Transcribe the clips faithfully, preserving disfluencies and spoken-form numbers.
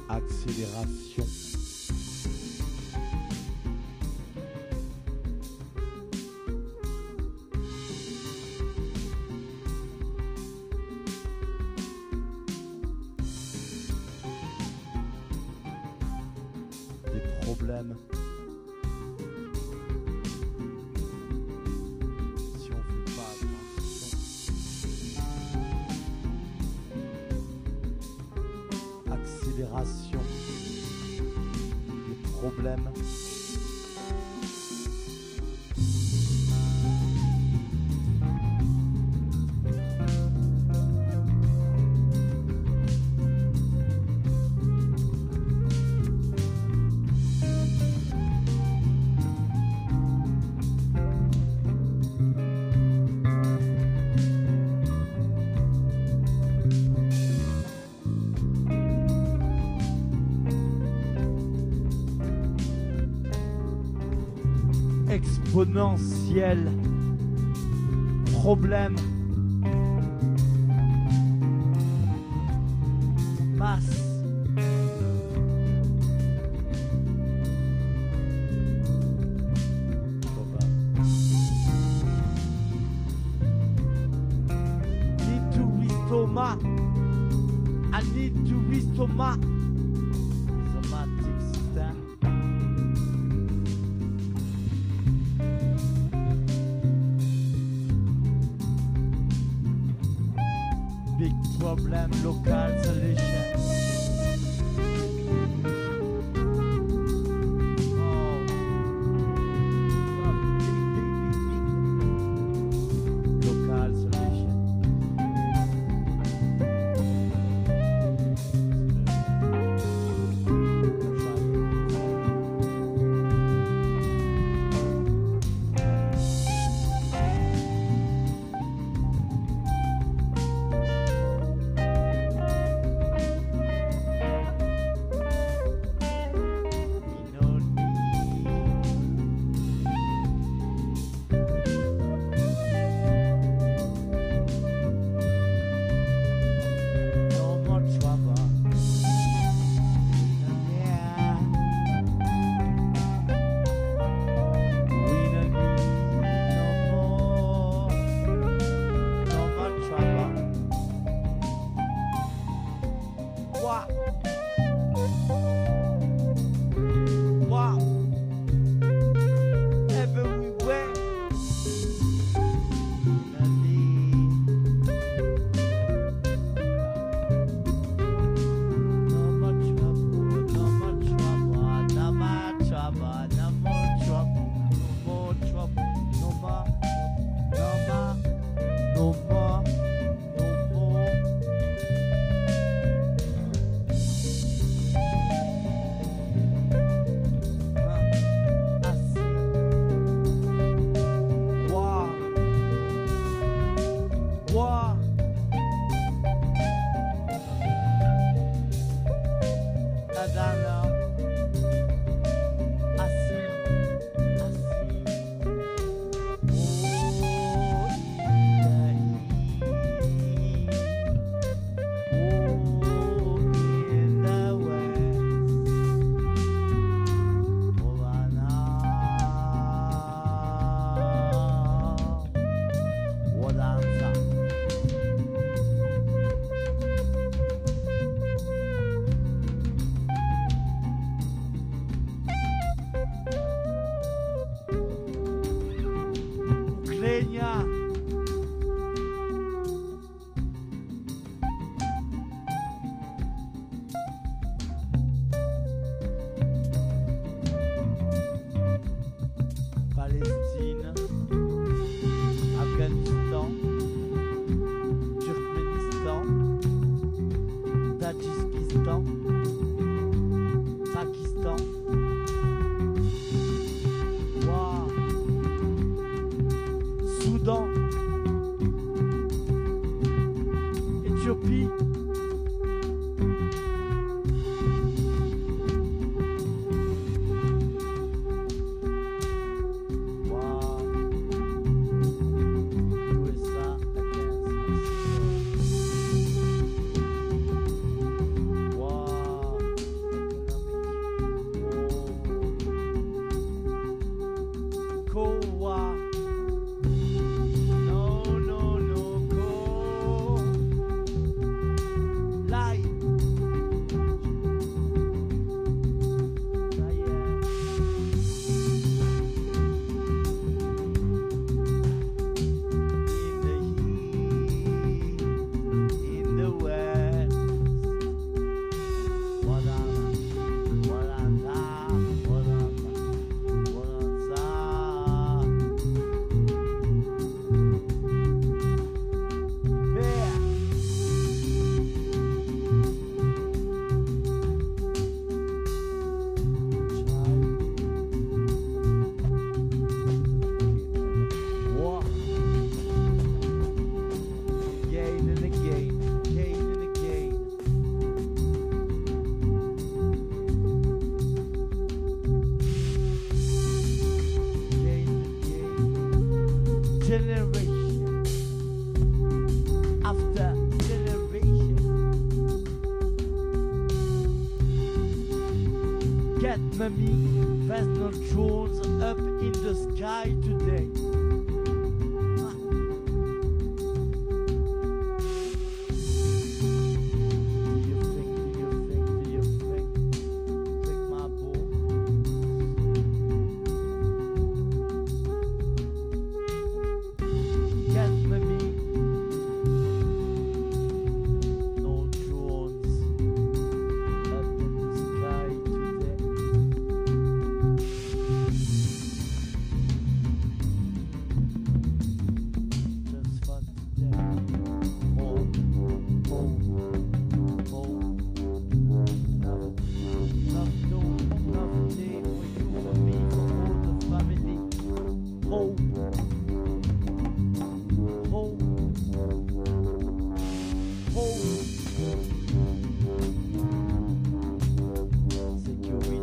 Accélération. Des problèmes. Si on fait pas attention. Accélération. Des problèmes. Exponentiel. Problème. Masse. Need to restoma. I need to restoma. Somatic system. Big problem, local solution. Oh. Local solution. Kenya. Palestine, Afghanistan, Turkménistan, Tadjikistan, Pakistan. Wow. Soudan, Éthiopie, wow. U S A against Mexico. Wow. Kowa. No, no, no, go. Live. Ça y est. In the heat, in the west. Wadana, wadana, wadana, wadanza. Bear. What? Again and again, again and again. Again and again. Generation after generation. Get mommy, there's no drones up in the sky today. Ah. Do you think, do you think, do you think, think my boy? Get mommy, no drones up in the sky today. Just for today. Home, home, home. Love, love, no, love day for you, for me, for all the family. Home, home, home. Security.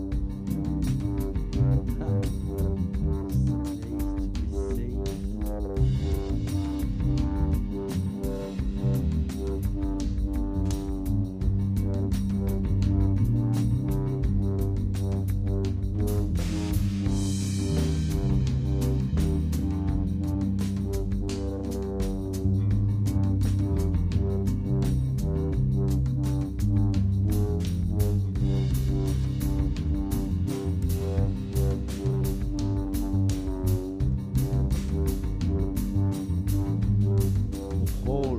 Whole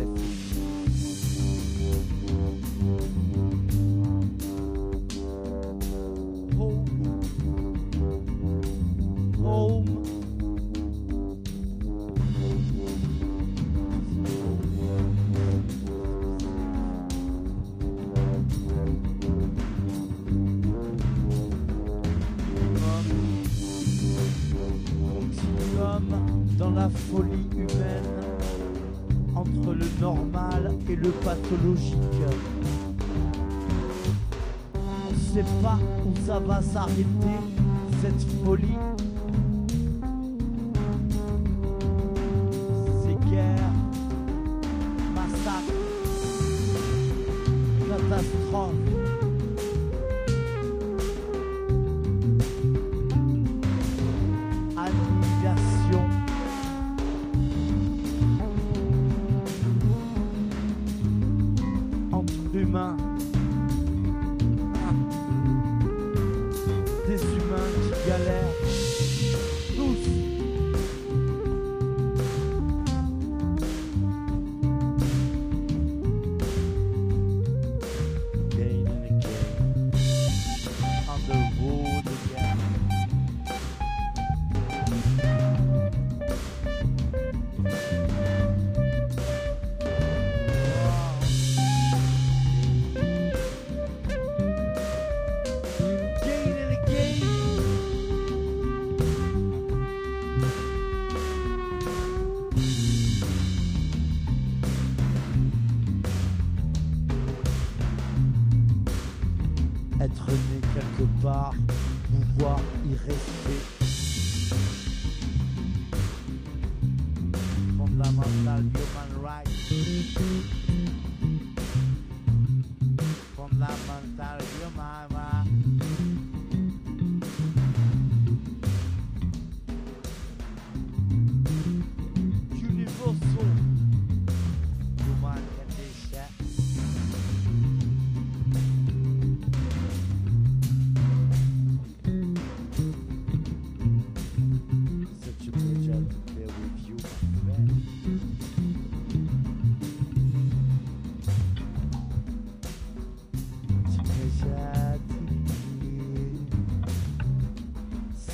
home, home. Continuum dans la folie humaine entre le normal et le pathologique. On ne sait pas où ça va s'arrêter, cette folie. Ces guerres, massacres, catastrophes. Annihilation. Entre humains. Ah. Des humains qui galèrent. Tous. Again and again. On the road again. Again and again. Être né quelque part, pouvoir y rester. Fondamental human rights. Fondamental human rights.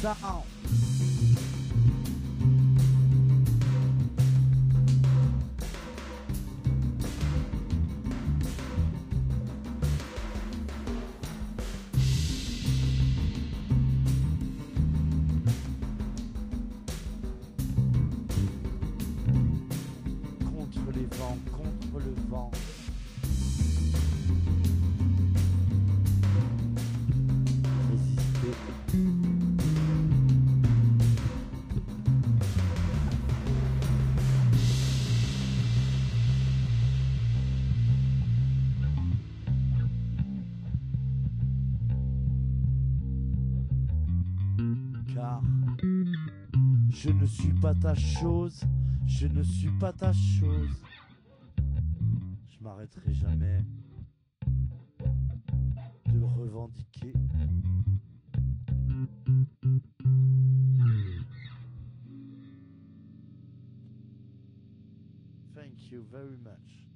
sound. Contre les vents, contre le vent. Résister. Car je ne suis pas ta chose, je ne suis pas ta chose. Je m'arrêterai jamais de le revendiquer. Thank you very much.